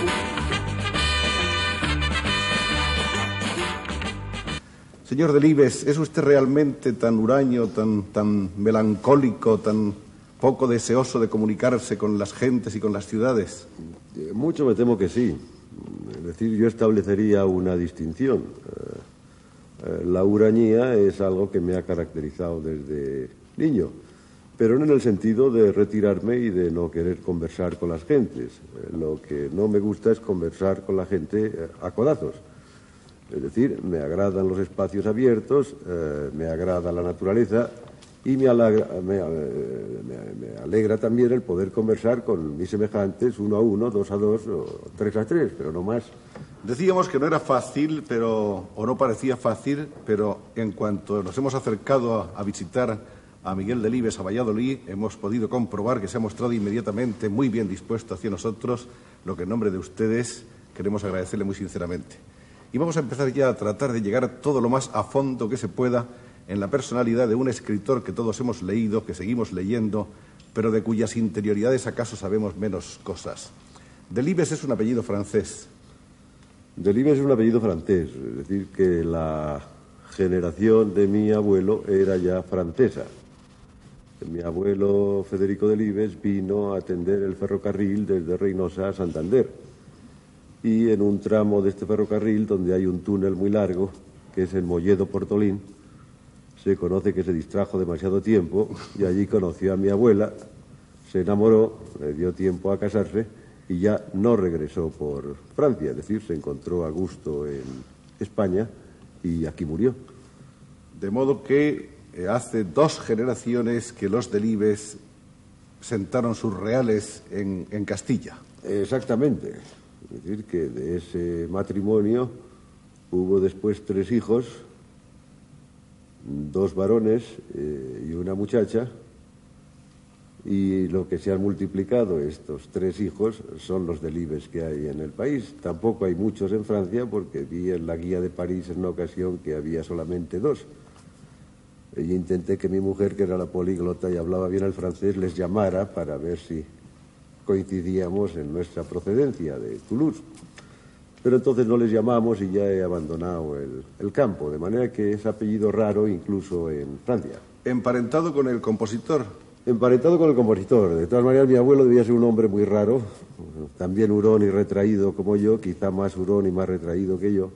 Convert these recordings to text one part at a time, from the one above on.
Señor Delibes, ¿es usted realmente tan huraño, tan melancólico, tan poco deseoso de comunicarse con las gentes y con las ciudades? Mucho me temo que sí. Es decir, yo establecería una distinción. La hurañía es algo que me ha caracterizado desde niño, pero no en el sentido de retirarme y de no querer conversar con las gentes. Lo que no me gusta es conversar con la gente a codazos. Es decir, me agradan los espacios abiertos, me agrada la naturaleza y me alegra también el poder conversar con mis semejantes 1 a 1, 2 a 2 o 3 a 3, pero no más. Decíamos que no era fácil, o no parecía fácil, pero en cuanto nos hemos acercado a visitar a Miguel Delibes a Valladolid, hemos podido comprobar que se ha mostrado inmediatamente muy bien dispuesto hacia nosotros, lo que en nombre de ustedes queremos agradecerle muy sinceramente. Y vamos a empezar ya a tratar de llegar todo lo más a fondo que se pueda en la personalidad de un escritor que todos hemos leído, que seguimos leyendo, pero de cuyas interioridades acaso sabemos menos cosas. Delibes es un apellido francés. Delibes es un apellido francés, es decir, que la generación de mi abuelo era ya francesa. Mi abuelo Federico Delibes vino a atender el ferrocarril desde Reynosa a Santander. Y en un tramo de este ferrocarril, donde hay un túnel muy largo, que es el Molledo-Portolín, se conoce que se distrajo demasiado tiempo y allí conoció a mi abuela, se enamoró, le dio tiempo a casarse y ya no regresó por Francia, es decir, se encontró a gusto en España y aquí murió. De modo que hace 2 generaciones que los Delibes sentaron sus reales en Castilla. Exactamente. Es decir, que de ese matrimonio hubo después 3 hijos, 2 varones y una muchacha, y lo que se han multiplicado estos 3 hijos son los Delibes que hay en el país. Tampoco hay muchos en Francia, porque vi en la guía de París en una ocasión que había solamente 2. Y intenté que mi mujer, que era la políglota y hablaba bien el francés, les llamara para ver si coincidíamos en nuestra procedencia de Toulouse. Pero entonces no les llamamos y ya he abandonado el campo, de manera que es apellido raro incluso en Francia. ¿Emparentado con el compositor? Emparentado con el compositor. De todas maneras, mi abuelo debía ser un hombre muy raro, también hurón y retraído como yo, quizá más hurón y más retraído que yo,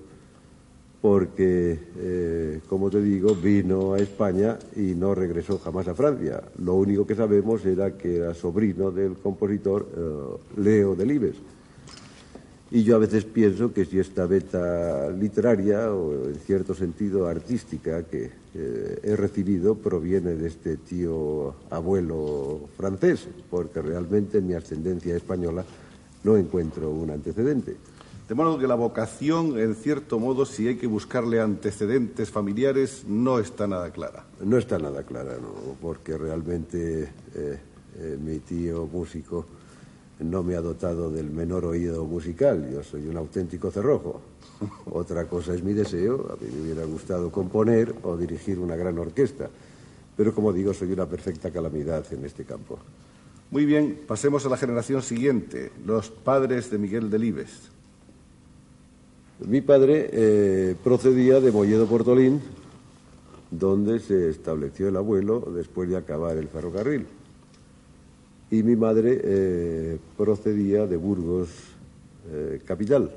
porque, como te digo, vino a España y no regresó jamás a Francia. Lo único que sabemos era que era sobrino del compositor Leo Delibes. Y yo a veces pienso que si esta beta literaria, o en cierto sentido artística, que he recibido, proviene de este tío abuelo francés, porque realmente en mi ascendencia española no encuentro un antecedente. De modo que la vocación, en cierto modo, si hay que buscarle antecedentes familiares, no está nada clara. No está nada clara, no, porque realmente mi tío músico no me ha dotado del menor oído musical. Yo soy un auténtico cerrojo. Otra cosa es mi deseo. A mí me hubiera gustado componer o dirigir una gran orquesta. Pero, como digo, soy una perfecta calamidad en este campo. Muy bien, pasemos a la generación siguiente, los padres de Miguel Delibes. Mi padre procedía de Molledo-Portolín, donde se estableció el abuelo después de acabar el ferrocarril. Y mi madre procedía de Burgos, capital.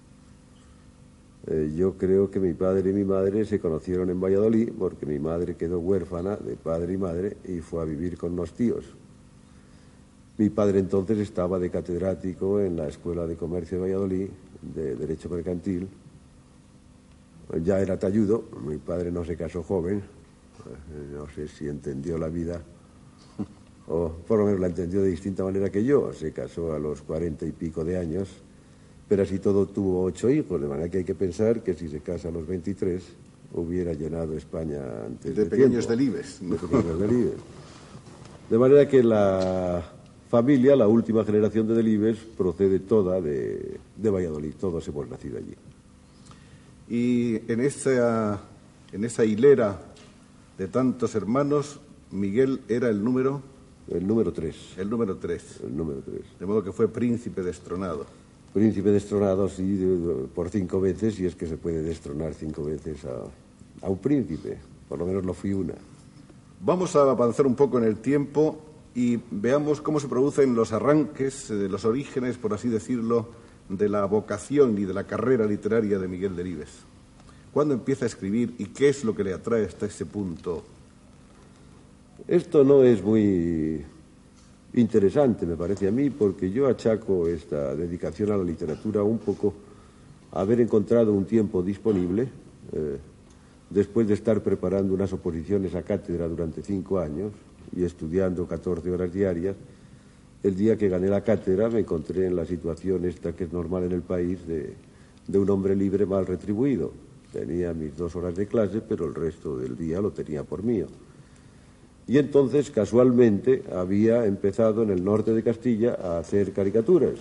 Yo creo que mi padre y mi madre se conocieron en Valladolid porque mi madre quedó huérfana de padre y madre y fue a vivir con unos tíos. Mi padre entonces estaba de catedrático en la Escuela de Comercio de Valladolid, de Derecho Mercantil. Ya era talludo, mi padre no se casó joven, no sé si entendió la vida, o por lo menos la entendió de distinta manera que yo. Se casó a los 40 y pico de años, pero así todo tuvo 8 hijos, de manera que hay que pensar que si se casa a los 23 hubiera llenado España antes de pequeños tiempo. Delibes. De pequeños Delibes. De manera que la familia, la última generación de Delibes, procede toda de Valladolid, todos hemos nacido allí. Y en esa hilera de tantos hermanos, Miguel era el número... El número 3. El número 3. El número 3. De modo que fue príncipe destronado. príncipe destronado así por 5 veces, y es que se puede destronar 5 veces a un príncipe. Por lo menos lo fui una. Vamos a avanzar un poco en el tiempo y veamos cómo se producen los arranques, los orígenes, por así decirlo, de la vocación y de la carrera literaria de Miguel Delibes. ¿Cuándo empieza a escribir y qué es lo que le atrae hasta ese punto? Esto no es muy interesante, me parece a mí, porque yo achaco esta dedicación a la literatura un poco a haber encontrado un tiempo disponible, después de estar preparando unas oposiciones a cátedra durante 5 años y estudiando 14 horas diarias. El día que gané la cátedra me encontré en la situación esta que es normal en el país de un hombre libre mal retribuido. Tenía mis 2 horas de clase, pero el resto del día lo tenía por mío. Y entonces, casualmente, había empezado en el norte de Castilla a hacer caricaturas.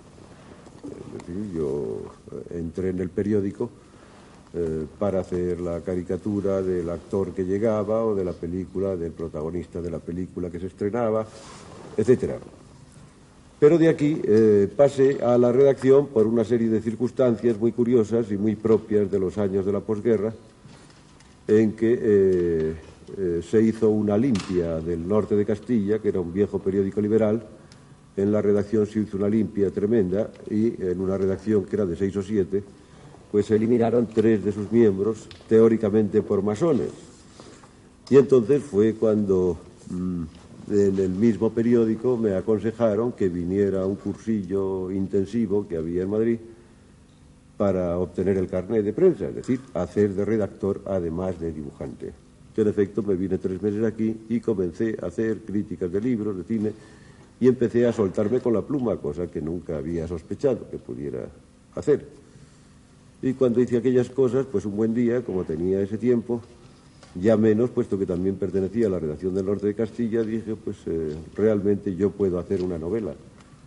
Es decir, yo entré en el periódico para hacer la caricatura del actor que llegaba o de la película, del protagonista de la película que se estrenaba, etcétera. Pero de aquí pasé a la redacción por una serie de circunstancias muy curiosas y muy propias de los años de la posguerra, en que se hizo una limpia del norte de Castilla, que era un viejo periódico liberal. En la redacción se hizo una limpia tremenda, y en una redacción que era de 6 o 7, pues se eliminaron 3 de sus miembros, teóricamente por masones. Y entonces fue cuando en el mismo periódico me aconsejaron que viniera a un cursillo intensivo que había en Madrid para obtener el carnet de prensa, es decir, hacer de redactor además de dibujante. Yo, en efecto, me vine 3 meses aquí y comencé a hacer críticas de libros, de cine, y empecé a soltarme con la pluma, cosa que nunca había sospechado que pudiera hacer. Y cuando hice aquellas cosas, pues un buen día, como tenía ese tiempo, ya menos, puesto que también pertenecía a la redacción del norte de Castilla, dije, pues realmente yo puedo hacer una novela.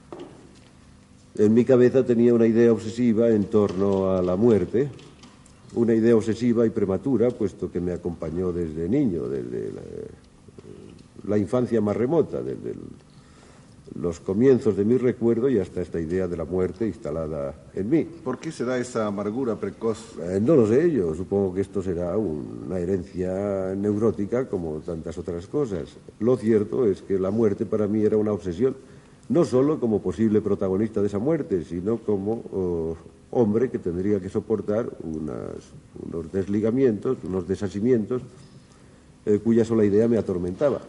En mi cabeza tenía una idea obsesiva en torno a la muerte, una idea obsesiva y prematura, puesto que me acompañó desde niño, desde la infancia más remota, desde los comienzos de mi recuerdo y hasta esta idea de la muerte instalada en mí. ¿Por qué se da esa amargura precoz? No lo sé, yo supongo que esto será una herencia neurótica como tantas otras cosas. Lo cierto es que la muerte para mí era una obsesión, no solo como posible protagonista de esa muerte, sino como hombre que tendría que soportar unos desligamientos, unos desasimientos, cuya sola idea me atormentaba.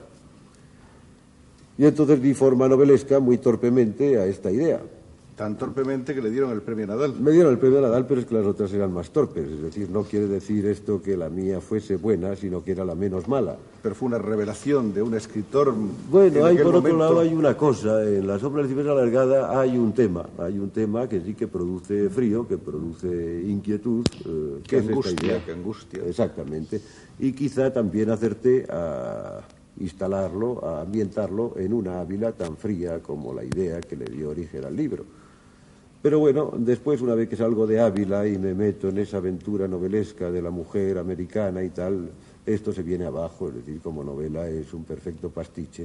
Y entonces di forma novelesca muy torpemente a esta idea. Tan torpemente que le dieron el premio Nadal. Me dieron el premio Nadal, pero es que las otras eran más torpes. Es decir, no quiere decir esto que la mía fuese buena, sino que era la menos mala. Pero fue una revelación de un escritor. Bueno, hay por otro lado hay una cosa. En La sombra del ciprés alargada hay un tema que sí que produce frío, que produce inquietud. Que angustia, que angustia. Exactamente. Y quizá también acerté a instalarlo, a ambientarlo en una Ávila tan fría como la idea que le dio origen al libro. Pero bueno, después, una vez que salgo de Ávila y me meto en esa aventura novelesca de la mujer americana y tal, esto se viene abajo, es decir, como novela es un perfecto pastiche,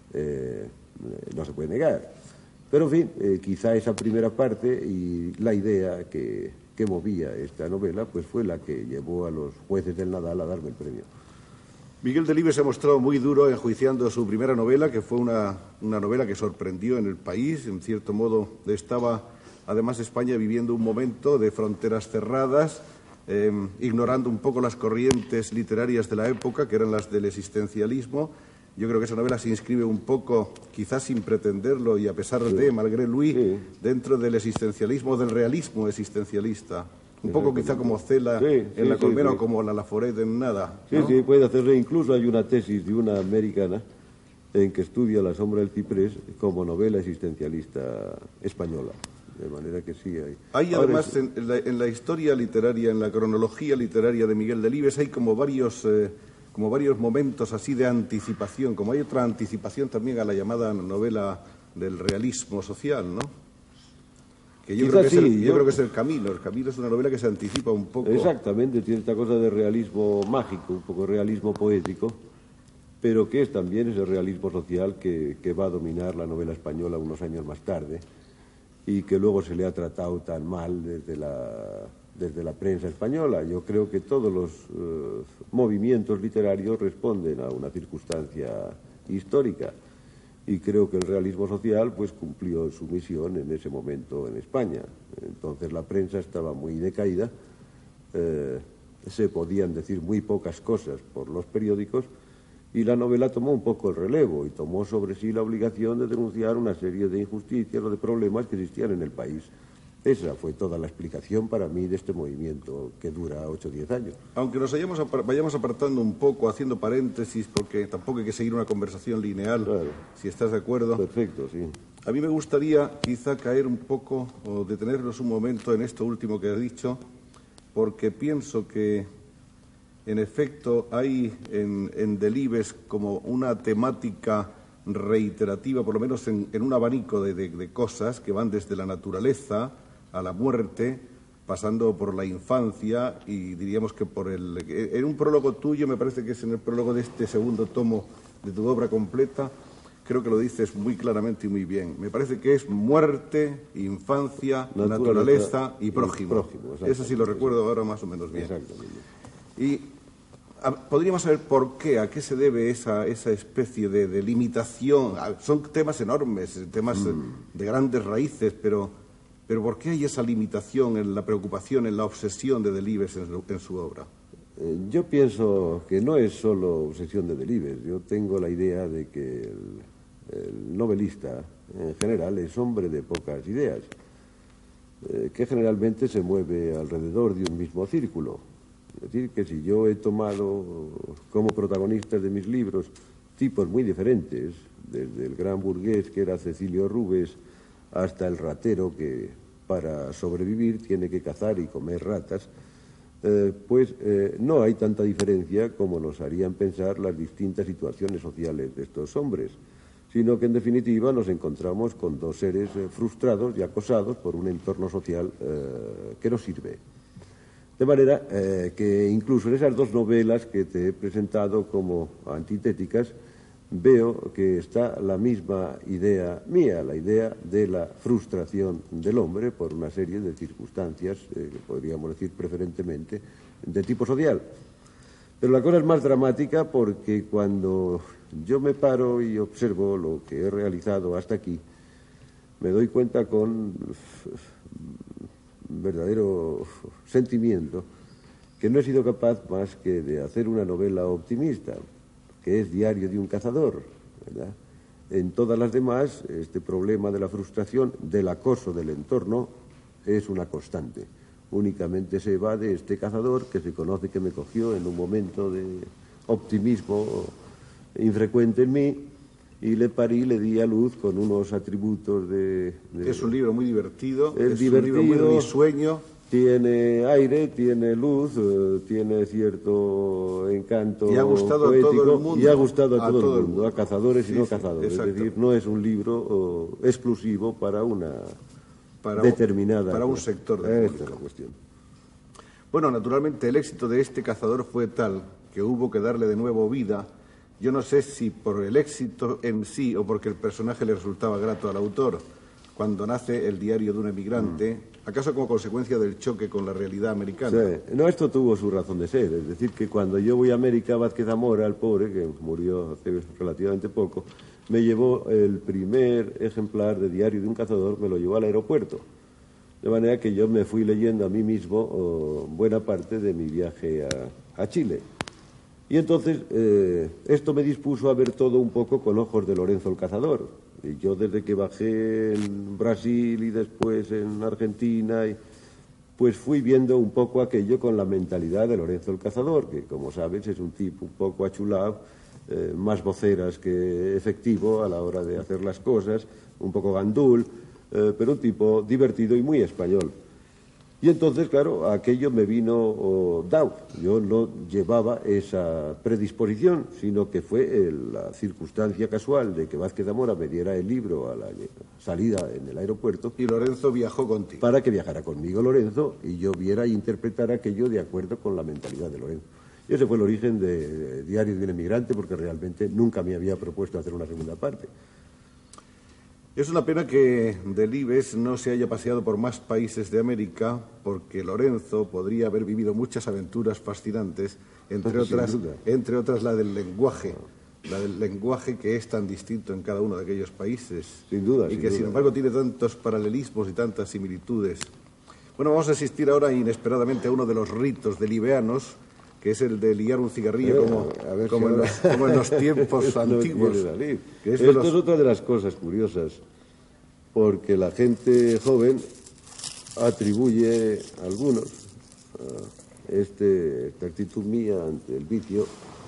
no se puede negar. Pero en fin, quizá esa primera parte y la idea que movía esta novela, pues fue la que llevó a los jueces del Nadal a darme el premio. Miguel Delibes se ha mostrado muy duro enjuiciando su primera novela, que fue una novela que sorprendió en el país. En cierto modo, estaba, además, España viviendo un momento de fronteras cerradas, ignorando un poco las corrientes literarias de la época, que eran las del existencialismo. Yo creo que esa novela se inscribe un poco, quizás sin pretenderlo y a pesar de, malgré lui, dentro del existencialismo, del realismo existencialista. Un poco quizá como Cela en La Colmena o como la Laforet en Nada, ¿no? Sí, puede hacerle. Incluso hay una tesis de una americana en que estudia La sombra del ciprés como novela existencialista española. De manera que sí hay. Hay además en la historia literaria, en la cronología literaria de Miguel Delibes, hay como varios momentos así de anticipación, como hay otra anticipación también a la llamada novela del realismo social, ¿no? Que yo creo que es el Camino. El Camino es una novela que se anticipa un poco. Exactamente, tiene esta cosa de realismo mágico, un poco de realismo poético, pero que es también ese realismo social que va a dominar la novela española unos años más tarde y que luego se le ha tratado tan mal desde la prensa española. Yo creo que todos los movimientos literarios responden a una circunstancia histórica y creo que el realismo social pues cumplió su misión en ese momento en España. Entonces la prensa estaba muy decaída, se podían decir muy pocas cosas por los periódicos y la novela tomó un poco el relevo y tomó sobre sí la obligación de denunciar una serie de injusticias o de problemas que existían en el país. Esa fue toda la explicación para mí de este movimiento que dura 8 o 10 años. Aunque nos vayamos apartando un poco, haciendo paréntesis, porque tampoco hay que seguir una conversación lineal, claro, si estás de acuerdo. Perfecto, sí. A mí me gustaría quizá caer un poco o detenernos un momento en esto último que has dicho, porque pienso que en efecto hay en Delibes como una temática reiterativa, por lo menos en un abanico de cosas que van desde la naturaleza a la muerte, pasando por la infancia y diríamos que en un prólogo tuyo, me parece que es en el prólogo de este segundo tomo de tu obra completa, creo que lo dices muy claramente y muy bien. Me parece que es muerte, infancia, naturaleza y prójimo. Eso sí lo recuerdo ahora más o menos bien. Exactamente. Y podríamos saber por qué, a qué se debe esa especie de limitación. Son temas enormes, temas de grandes raíces, pero ¿por qué hay esa limitación en la preocupación, en la obsesión de Delibes en su obra? Yo pienso que no es solo obsesión de Delibes. Yo tengo la idea de que el novelista, en general, es hombre de pocas ideas, que generalmente se mueve alrededor de un mismo círculo. Es decir, que si yo he tomado como protagonistas de mis libros tipos muy diferentes, desde el gran burgués que era Cecilio Rubes hasta el ratero que para sobrevivir tiene que cazar y comer ratas, pues no hay tanta diferencia como nos harían pensar las distintas situaciones sociales de estos hombres, sino que en definitiva nos encontramos con dos seres frustrados y acosados por un entorno social que no sirve. De manera que incluso en esas dos novelas que te he presentado como antitéticas, veo que está la misma idea mía, la idea de la frustración del hombre por una serie de circunstancias, que podríamos decir preferentemente, de tipo social. Pero la cosa es más dramática porque cuando yo me paro y observo lo que he realizado hasta aquí, me doy cuenta con verdadero sentimiento que no he sido capaz más que de hacer una novela optimista, que es Diario de un cazador, ¿verdad? En todas las demás, este problema de la frustración, del acoso del entorno, es una constante. Únicamente se evade este cazador que se conoce que me cogió en un momento de optimismo infrecuente en mí y le parí, le di a luz con unos atributos de... Es un libro muy divertido, es divertido, un libro muy risueño. Tiene aire, tiene luz, tiene cierto encanto y ha gustado poético, a todo el mundo. Y ha gustado a todo el mundo, a cazadores y no cazadores. Exacto. Es decir, no es un libro exclusivo para una determinada... Para un sector de público. Esta es la cuestión. Bueno, naturalmente el éxito de este cazador fue tal que hubo que darle de nuevo vida. Yo no sé si por el éxito en sí o porque el personaje le resultaba grato al autor. Cuando nace el diario de un emigrante, ¿acaso como consecuencia del choque con la realidad americana? Sí. No, esto tuvo su razón de ser. Es decir, que cuando yo voy a América, Vázquez Zamora, el pobre, que murió hace relativamente poco, me llevó el primer ejemplar de Diario de un cazador, me lo llevó al aeropuerto. De manera que yo me fui leyendo a mí mismo buena parte de mi viaje a Chile. Y entonces esto me dispuso a ver todo un poco con ojos de Lorenzo el Cazador. Y yo desde que bajé en Brasil y después en Argentina, pues fui viendo un poco aquello con la mentalidad de Lorenzo el Cazador, que como sabes es un tipo un poco achulado, más voceras que efectivo a la hora de hacer las cosas, un poco gandul, pero un tipo divertido y muy español. Y entonces, claro, aquello me vino dado. Yo no llevaba esa predisposición, sino que fue la circunstancia casual de que Vázquez Zamora me diera el libro a la salida en el aeropuerto. Y Lorenzo viajó contigo. Para que viajara conmigo Lorenzo y yo viera e interpretara aquello de acuerdo con la mentalidad de Lorenzo. Y ese fue el origen de Diario de un emigrante, porque realmente nunca me había propuesto hacer una segunda parte. Es una pena que Delibes no se haya paseado por más países de América, porque Lorenzo podría haber vivido muchas aventuras fascinantes, entre otras la del lenguaje que es tan distinto en cada uno de aquellos países. Sin duda. Y que, sin embargo, tiene tantos paralelismos y tantas similitudes. Bueno, vamos a asistir ahora inesperadamente a uno de los ritos delibeanos, que es el de liar un cigarrillo como en los tiempos antiguos. Esto es otra de las cosas curiosas, porque la gente joven atribuye a algunos esta actitud mía ante el vicio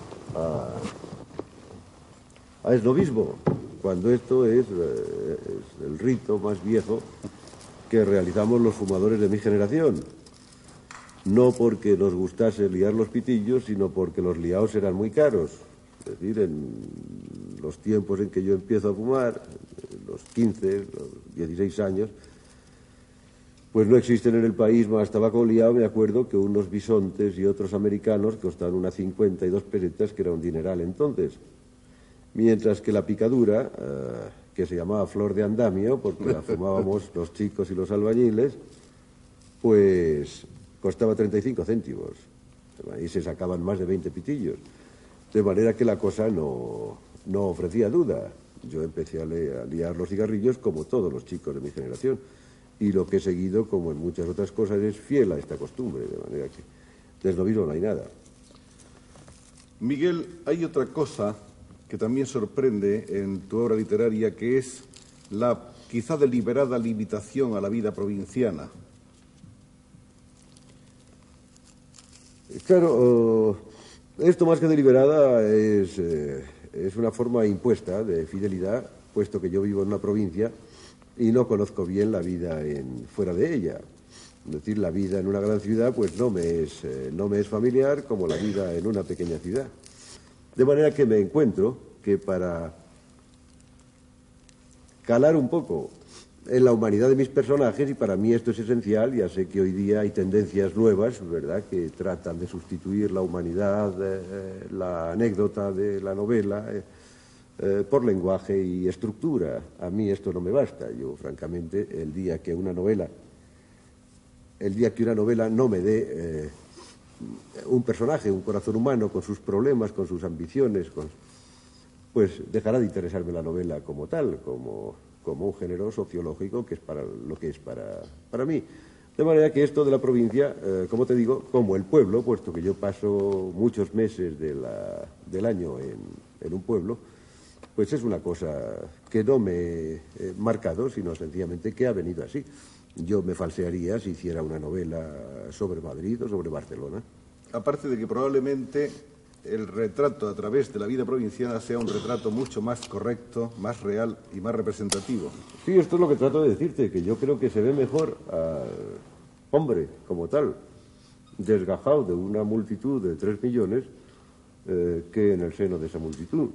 a esnovismo, cuando esto es el rito más viejo que realizamos los fumadores de mi generación. No porque nos gustase liar los pitillos, sino porque los liaos eran muy caros. Es decir, en los tiempos en que yo empiezo a fumar, los 15, los 16 años, pues no existen en el país más tabaco liado. Me acuerdo que unos bisontes y otros americanos costaban unas 52 pesetas, que era un dineral entonces. Mientras que la picadura, que se llamaba flor de andamio, porque la fumábamos los chicos y los albañiles, pues costaba 35 céntimos. Y se sacaban más de 20 pitillos. De manera que la cosa no ofrecía duda. Yo empecé a liar los cigarrillos como todos los chicos de mi generación. Y lo que he seguido, como en muchas otras cosas, es fiel a esta costumbre. De manera que de esnovismo no hay nada. Miguel, hay otra cosa que también sorprende en tu obra literaria, que es la quizá deliberada limitación a la vida provinciana. Claro, esto más que deliberada es una forma impuesta de fidelidad, puesto que yo vivo en una provincia y no conozco bien la vida fuera de ella. Es decir, la vida en una gran ciudad pues no me es familiar como la vida en una pequeña ciudad. De manera que me encuentro que para calar un poco en la humanidad de mis personajes, y para mí esto es esencial, ya sé que hoy día hay tendencias nuevas, ¿verdad?, que tratan de sustituir la humanidad, la anécdota de la novela, por lenguaje y estructura. A mí esto no me basta. Yo, francamente, el día que una novela no me dé un personaje, un corazón humano con sus problemas, con sus ambiciones, pues dejará de interesarme la novela como tal, como un género sociológico que es para lo que es para mí. De manera que esto de la provincia, como te digo, como el pueblo, puesto que yo paso muchos meses del año en un pueblo, pues es una cosa que no me he marcado, sino sencillamente que ha venido así. Yo me falsearía si hiciera una novela sobre Madrid o sobre Barcelona. Aparte de que probablemente el retrato a través de la vida provinciana sea un retrato mucho más correcto, más real y más representativo. Sí, esto es lo que trato de decirte, que yo creo que se ve mejor al hombre como tal, desgajado de una multitud de 3 millones, que en el seno de esa multitud.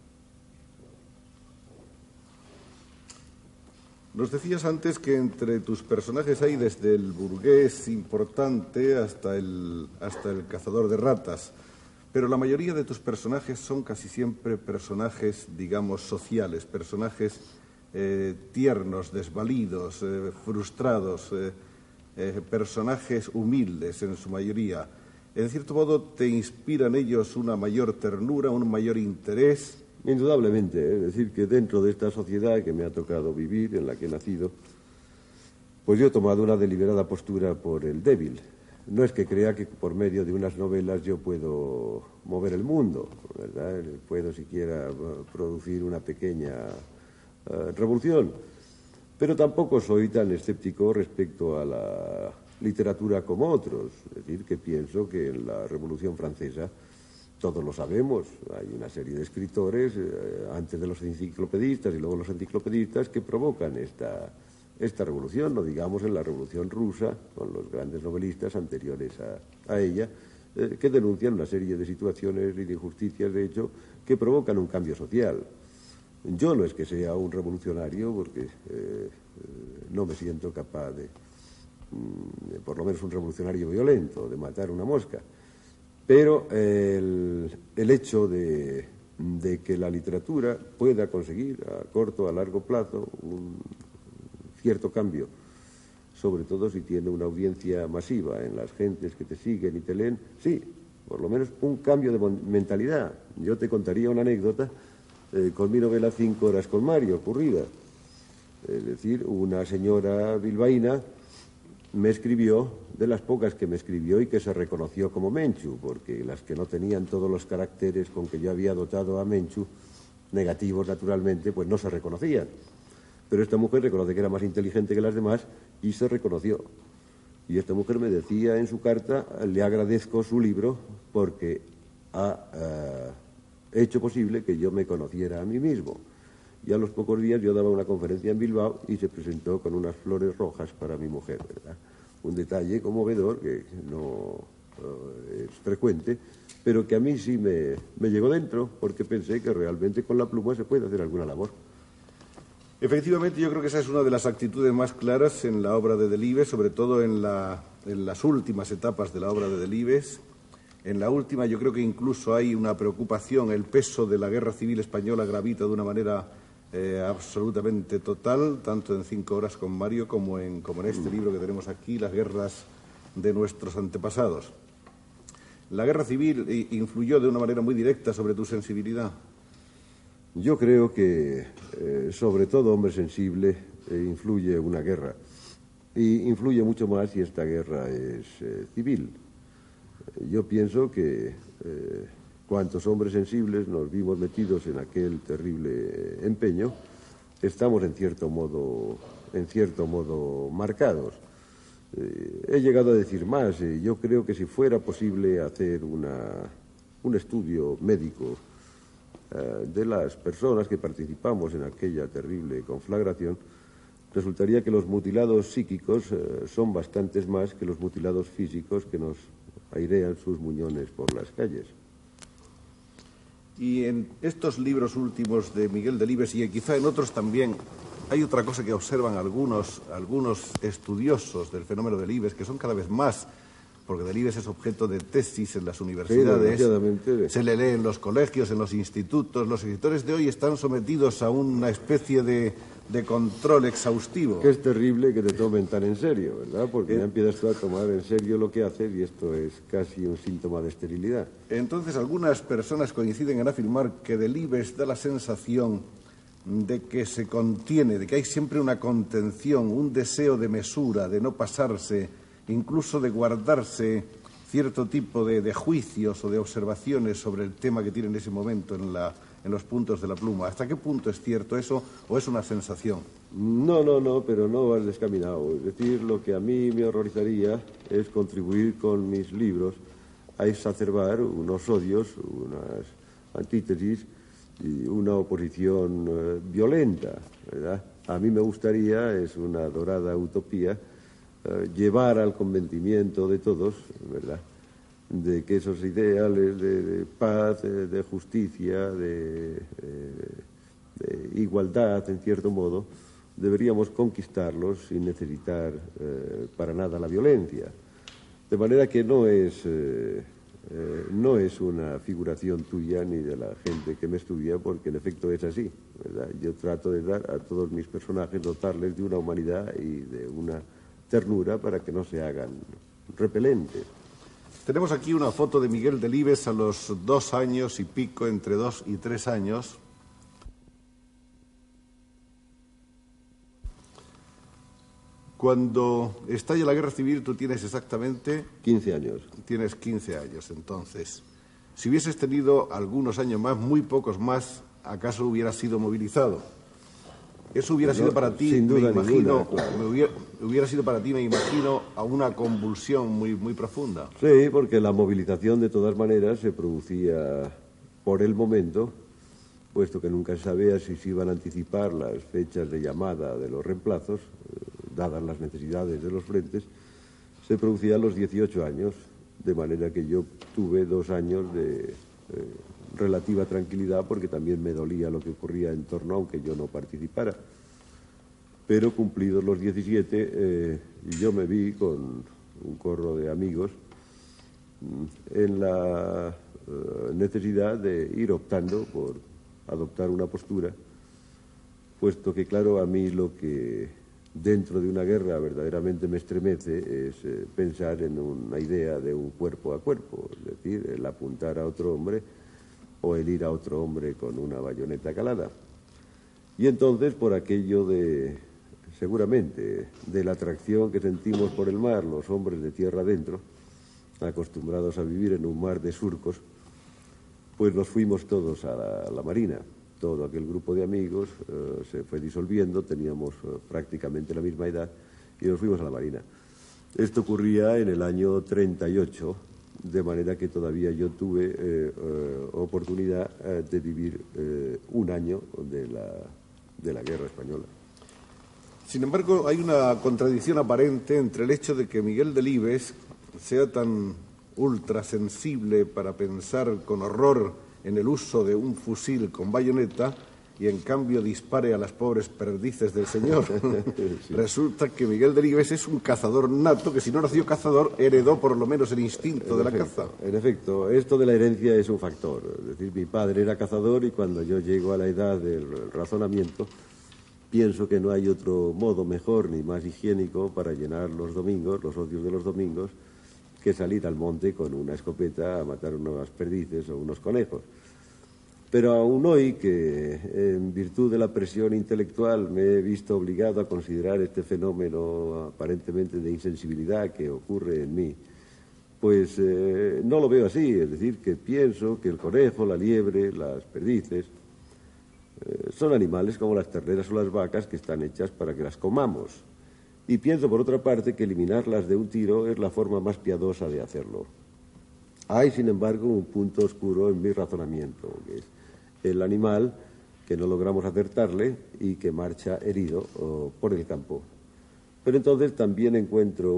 Nos decías antes que entre tus personajes hay desde el burgués importante hasta el cazador de ratas, pero la mayoría de tus personajes son casi siempre personajes, digamos, sociales, personajes tiernos, desvalidos, frustrados, personajes humildes en su mayoría. En cierto modo, ¿te inspiran ellos una mayor ternura, un mayor interés? Indudablemente, es decir, que dentro de esta sociedad que me ha tocado vivir, en la que he nacido, pues yo he tomado una deliberada postura por el débil. No es que crea que por medio de unas novelas yo puedo mover el mundo, ¿verdad? Puedo siquiera producir una pequeña revolución, pero tampoco soy tan escéptico respecto a la literatura como otros. Es decir, que pienso que en la Revolución Francesa, todos lo sabemos, hay una serie de escritores, antes de los enciclopedistas y luego los enciclopedistas, que provocan esta revolución, no digamos en la Revolución Rusa, con los grandes novelistas anteriores a ella, que denuncian una serie de situaciones y de injusticias, de hecho, que provocan un cambio social. Yo no es que sea un revolucionario, porque no me siento capaz de, por lo menos un revolucionario violento, de matar una mosca. Pero el hecho de de que la literatura pueda conseguir a corto o a largo plazo un cierto cambio, sobre todo si tiene una audiencia masiva en las gentes que te siguen y te leen, sí, por lo menos un cambio de mentalidad. Yo te contaría una anécdota con mi novela 5 horas con Mario, ocurrida. Es decir, una señora bilbaína me escribió, de las pocas que me escribió y que se reconoció como Menchu, porque las que no tenían todos los caracteres con que yo había dotado a Menchu, negativos naturalmente, pues no se reconocían. Pero esta mujer reconoce que era más inteligente que las demás y se reconoció. Y esta mujer me decía en su carta: le agradezco su libro porque ha hecho posible que yo me conociera a mí mismo. Y a los pocos días yo daba una conferencia en Bilbao y se presentó con unas flores rojas para mi mujer, ¿verdad? Un detalle conmovedor que no es frecuente, pero que a mí sí me llegó dentro, porque pensé que realmente con la pluma se puede hacer alguna labor. Efectivamente, yo creo que esa es una de las actitudes más claras en la obra de Delibes, sobre todo en las últimas etapas de la obra de Delibes. En la última yo creo que incluso hay una preocupación, el peso de la guerra civil española gravita de una manera absolutamente total, tanto en 5 horas con Mario como en este libro que tenemos aquí, Las guerras de nuestros antepasados. ¿La guerra civil influyó de una manera muy directa sobre tu sensibilidad? Yo creo que, sobre todo hombre sensible, influye una guerra. Y influye mucho más si esta guerra es civil. Yo pienso que cuantos hombres sensibles nos vimos metidos en aquel terrible empeño, estamos en cierto modo marcados. He llegado a decir más. Yo creo que si fuera posible hacer un estudio médico de las personas que participamos en aquella terrible conflagración, resultaría que los mutilados psíquicos son bastantes más que los mutilados físicos que nos airean sus muñones por las calles. Y en estos libros últimos de Miguel Delibes, y quizá en otros también, hay otra cosa que observan algunos estudiosos del fenómeno Delibes, que son cada vez más, porque Delibes es objeto de tesis en las universidades, se le lee en los colegios, en los institutos. Los escritores de hoy están sometidos a una especie de control exhaustivo. Que es terrible que te tomen tan en serio, ¿verdad? Porque ya empiezas tú a tomar en serio lo que haces y esto es casi un síntoma de esterilidad. Entonces, algunas personas coinciden en afirmar que Delibes da la sensación de que se contiene, de que hay siempre una contención, un deseo de mesura, de no pasarse, incluso de guardarse cierto tipo de juicios o de observaciones sobre el tema que tiene en ese momento en los puntos de la pluma. ¿Hasta qué punto es cierto eso o es una sensación? No, pero no vas descaminado. Es decir, lo que a mí me horrorizaría es contribuir con mis libros a exacerbar unos odios, unas antítesis y una oposición violenta, ¿verdad? A mí me gustaría, es una dorada utopía, llevar al convencimiento de todos, ¿verdad?, de que esos ideales de paz, de justicia, de igualdad, en cierto modo, deberíamos conquistarlos sin necesitar para nada la violencia. De manera que no es una figuración tuya ni de la gente que me estudia, porque en efecto es así, ¿verdad? Yo trato de dar a todos mis personajes, dotarles de una humanidad y de una ternura para que no se hagan repelentes. Tenemos aquí una foto de Miguel Delibes a los 2 años y pico, entre 2 y 3 años. Cuando estalla la guerra civil, tú tienes exactamente 15 años. Tienes 15 años, entonces. Si hubieses tenido algunos años más, muy pocos más, ¿acaso hubieras sido movilizado? Eso hubiera sido para ti, sin duda me imagino, ninguna, claro. hubiera sido para ti, me imagino, a una convulsión muy, muy profunda. Sí, porque la movilización de todas maneras se producía por el momento, puesto que nunca se sabía si se iban a anticipar las fechas de llamada de los reemplazos, dadas las necesidades de los frentes, se producía a los 18 años, de manera que yo tuve 2 años de relativa tranquilidad, porque también me dolía lo que ocurría en torno, aunque yo no participara. Pero cumplidos los 17, yo me vi con un corro de amigos en la necesidad de ir optando por adoptar una postura, puesto que, claro, a mí lo que dentro de una guerra verdaderamente me estremece es pensar en una idea de un cuerpo a cuerpo, es decir, el apuntar a otro hombre o el ir a otro hombre con una bayoneta calada. Y entonces, por aquello seguramente, de la atracción que sentimos por el mar, los hombres de tierra adentro, acostumbrados a vivir en un mar de surcos, pues nos fuimos todos a la marina. Todo aquel grupo de amigos se fue disolviendo, teníamos prácticamente la misma edad y nos fuimos a la marina. Esto ocurría en el año 38, de manera que todavía yo tuve oportunidad de vivir un año de la guerra española. Sin embargo, hay una contradicción aparente entre el hecho de que Miguel Delibes sea tan ultrasensible para pensar con horror en el uso de un fusil con bayoneta y en cambio dispare a las pobres perdices del señor. Sí. Resulta que Miguel Delibes es un cazador nato que, si no nació cazador, heredó por lo menos el instinto de la caza. En efecto, esto de la herencia es un factor. Es decir, mi padre era cazador y cuando yo llego a la edad del razonamiento, pienso que no hay otro modo mejor ni más higiénico para llenar los domingos, los ocios de los domingos, que salir al monte con una escopeta a matar unas perdices o unos conejos. Pero aún hoy, que en virtud de la presión intelectual me he visto obligado a considerar este fenómeno aparentemente de insensibilidad que ocurre en mí, pues no lo veo así. Es decir, que pienso que el conejo, la liebre, las perdices son animales como las terneras o las vacas que están hechas para que las comamos. Y pienso, por otra parte, que eliminarlas de un tiro es la forma más piadosa de hacerlo. Hay, sin embargo, un punto oscuro en mi razonamiento, que es el animal que no logramos acertarle y que marcha herido por el campo. Pero entonces también encuentro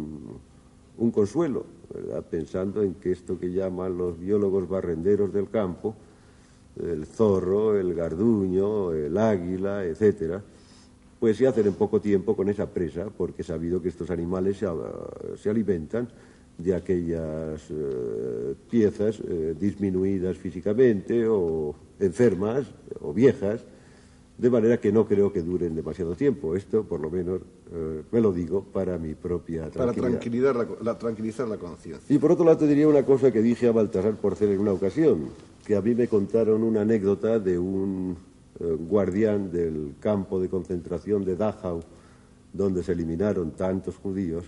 un consuelo, ¿verdad?, pensando en que esto que llaman los biólogos barrenderos del campo, el zorro, el garduño, el águila, etcétera, pues se hacen en poco tiempo con esa presa, porque he sabido que estos animales se alimentan de aquellas piezas disminuidas físicamente o enfermas o viejas, de manera que no creo que duren demasiado tiempo. Esto, por lo menos, me lo digo para mi propia tranquilidad. Para tranquilizar la conciencia. Y por otro lado te diría una cosa que dije a Baltasar Porcel en una ocasión, que a mí me contaron una anécdota de un guardián del campo de concentración de Dachau, donde se eliminaron tantos judíos,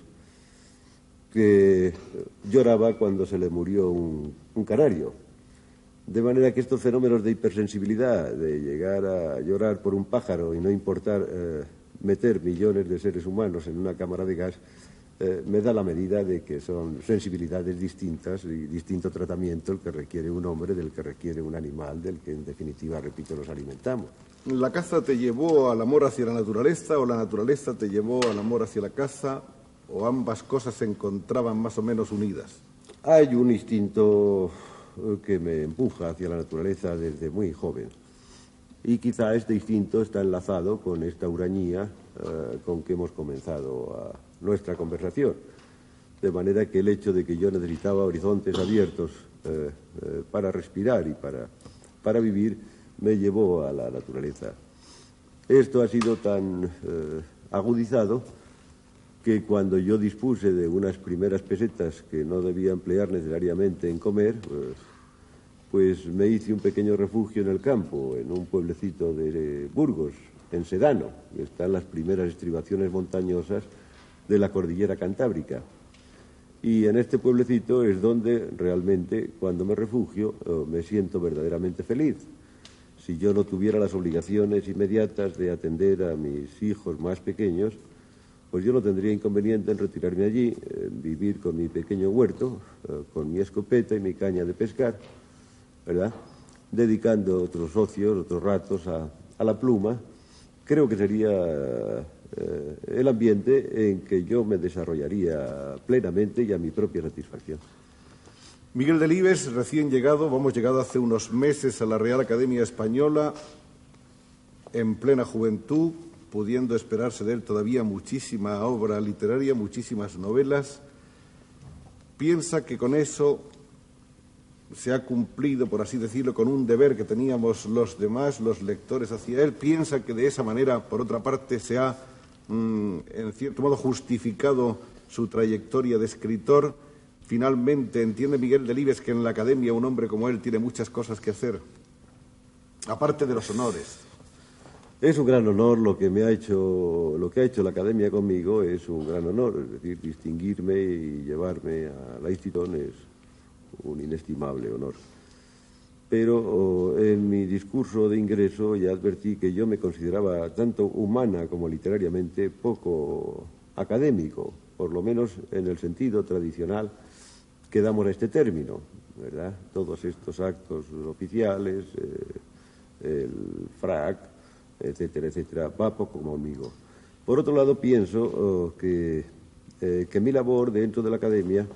que lloraba cuando se le murió un canario. De manera que estos fenómenos de hipersensibilidad, de llegar a llorar por un pájaro y no importar meter millones de seres humanos en una cámara de gas, me da la medida de que son sensibilidades distintas y distinto tratamiento el que requiere un hombre del que requiere un animal, del que en definitiva, repito, nos alimentamos. ¿La caza te llevó al amor hacia la naturaleza o la naturaleza te llevó al amor hacia la caza, o ambas cosas se encontraban más o menos unidas? Hay un instinto que me empuja hacia la naturaleza desde muy joven. Y quizá este instinto está enlazado con esta hurañía con que hemos comenzado nuestra conversación. De manera que el hecho de que yo necesitaba horizontes abiertos para respirar y para vivir me llevó a la naturaleza. Esto ha sido tan agudizado que cuando yo dispuse de unas primeras pesetas que no debía emplear necesariamente en comer, pues me hice un pequeño refugio en el campo, en un pueblecito de Burgos, en Sedano, que están las primeras estribaciones montañosas de la cordillera cantábrica. Y en este pueblecito es donde realmente, cuando me refugio, me siento verdaderamente feliz. Si yo no tuviera las obligaciones inmediatas de atender a mis hijos más pequeños, pues yo no tendría inconveniente en retirarme allí, vivir con mi pequeño huerto, con mi escopeta y mi caña de pescar, ¿verdad?, dedicando otros ocios, otros ratos a la pluma. Creo que sería el ambiente en que yo me desarrollaría plenamente y a mi propia satisfacción. Miguel Delibes, recién llegado, hemos llegado hace unos meses a la Real Academia Española, en plena juventud, pudiendo esperarse de él todavía muchísima obra literaria, muchísimas novelas. piensa que con eso se ha cumplido, por así decirlo, con un deber que teníamos los demás, los lectores, hacia él. Piensa que de esa manera, por otra parte, se ha, en cierto modo, justificado su trayectoria de escritor. Finalmente, ¿entiende Miguel Delibes que en la Academia un hombre como él tiene muchas cosas que hacer, aparte de los honores? Es un gran honor lo que ha hecho la Academia conmigo, es un gran honor, es decir, distinguirme y llevarme a la institución es un inestimable honor. Pero en mi discurso de ingreso ya advertí que yo me consideraba tanto humana como literariamente poco académico, por lo menos en el sentido tradicional que damos a este término, ¿verdad? Todos estos actos oficiales, el frac, etcétera, etcétera, va poco conmigo. Por otro lado, pienso que mi labor dentro de la Academia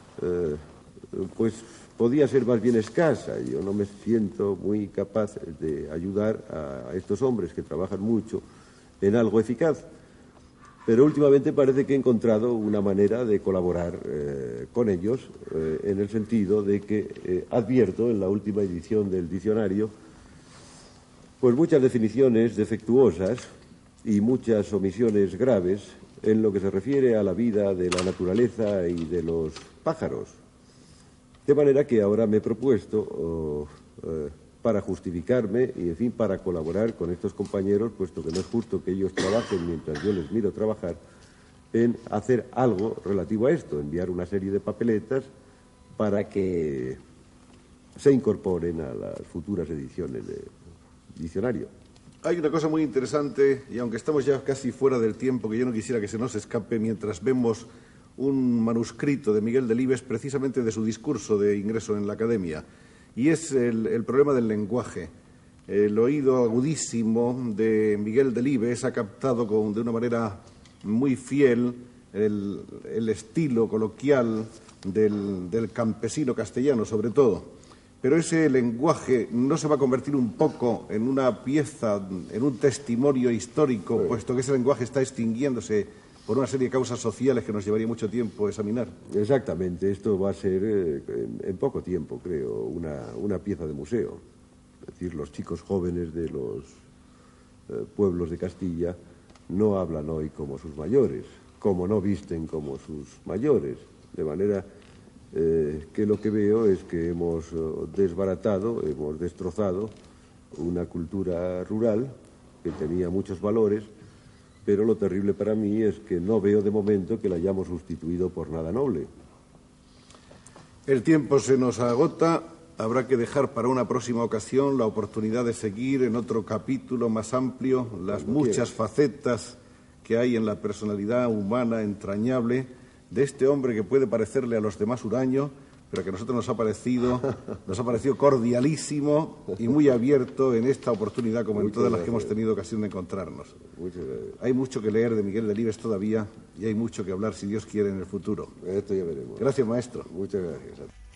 pues podía ser más bien escasa. Yo no me siento muy capaz de ayudar a estos hombres que trabajan mucho en algo eficaz. Pero últimamente parece que he encontrado una manera de colaborar con ellos en el sentido de que advierto en la última edición del diccionario pues muchas definiciones defectuosas y muchas omisiones graves en lo que se refiere a la vida de la naturaleza y de los pájaros. De manera que ahora me he propuesto, para justificarme y, en fin, para colaborar con estos compañeros, puesto que no es justo que ellos trabajen mientras yo les miro trabajar, en hacer algo relativo a esto, enviar una serie de papeletas para que se incorporen a las futuras ediciones del diccionario. Hay una cosa muy interesante, y aunque estamos ya casi fuera del tiempo, que yo no quisiera que se nos escape mientras vemos un manuscrito de Miguel Delibes precisamente de su discurso de ingreso en la Academia, y es el problema del lenguaje. El oído agudísimo de Miguel Delibes ha captado de una manera muy fiel el estilo coloquial del campesino castellano, sobre todo. Pero ese lenguaje no se va a convertir un poco en una pieza, en un testimonio histórico, puesto que ese lenguaje está extinguiéndose por una serie de causas sociales que nos llevaría mucho tiempo examinar. Exactamente, esto va a ser en poco tiempo, creo, una pieza de museo. Es decir, los chicos jóvenes de los pueblos de Castilla no hablan hoy como sus mayores, como no visten como sus mayores, de manera que lo que veo es que hemos desbaratado, hemos destrozado una cultura rural que tenía muchos valores, pero lo terrible para mí es que no veo de momento que la hayamos sustituido por nada noble. El tiempo se nos agota, habrá que dejar para una próxima ocasión la oportunidad de seguir en otro capítulo más amplio las muchas facetas que hay en la personalidad humana entrañable de este hombre que puede parecerle a los demás huraño, pero que a nosotros nos ha parecido cordialísimo y muy abierto en esta oportunidad, como en todas las que hemos tenido ocasión de encontrarnos. Hay mucho que leer de Miguel Delibes todavía y hay mucho que hablar, si Dios quiere, en el futuro. Esto ya veremos. Gracias, maestro. Muchas gracias.